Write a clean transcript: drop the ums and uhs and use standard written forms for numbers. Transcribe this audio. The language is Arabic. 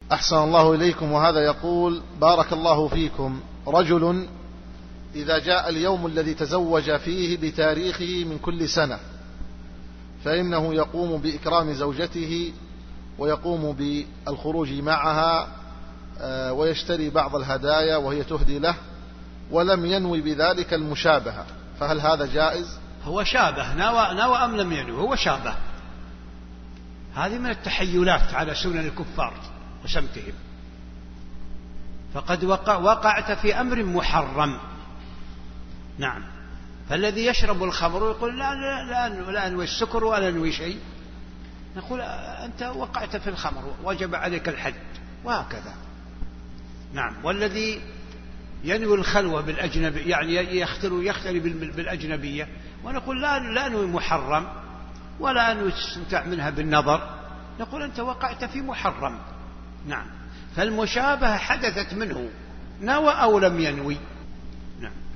أحسن الله إليكم. وهذا يقول: بارك الله فيكم، رجل إذا جاء اليوم الذي تزوج فيه بتاريخه من كل سنة فإنه يقوم بإكرام زوجته ويقوم بالخروج معها ويشتري بعض الهدايا وهي تهدي له، ولم ينوي بذلك المشابهة، فهل هذا جائز؟ هو شابه، نوى أم لم ينوي، هو شابه. هذه من التحيلات على سنن الكفار وسمتهم، فقد وقعت في أمر محرم. نعم. فالذي يشرب الخمر يقول لا أنوي السكر ولا أنوي شيء، نقول أنت وقعت في الخمر وجب عليك الحد، وهكذا. نعم. والذي ينوي الخلوة بالأجنبي، يعني يختلي بالأجنبية، ونقول لا أنوي محرم ولا أنوي تستمتع منها بالنظر، نقول أنت وقعت في محرم. نعم. فالمشابهة حدثت منه، نوى أو لم ينوي. نعم.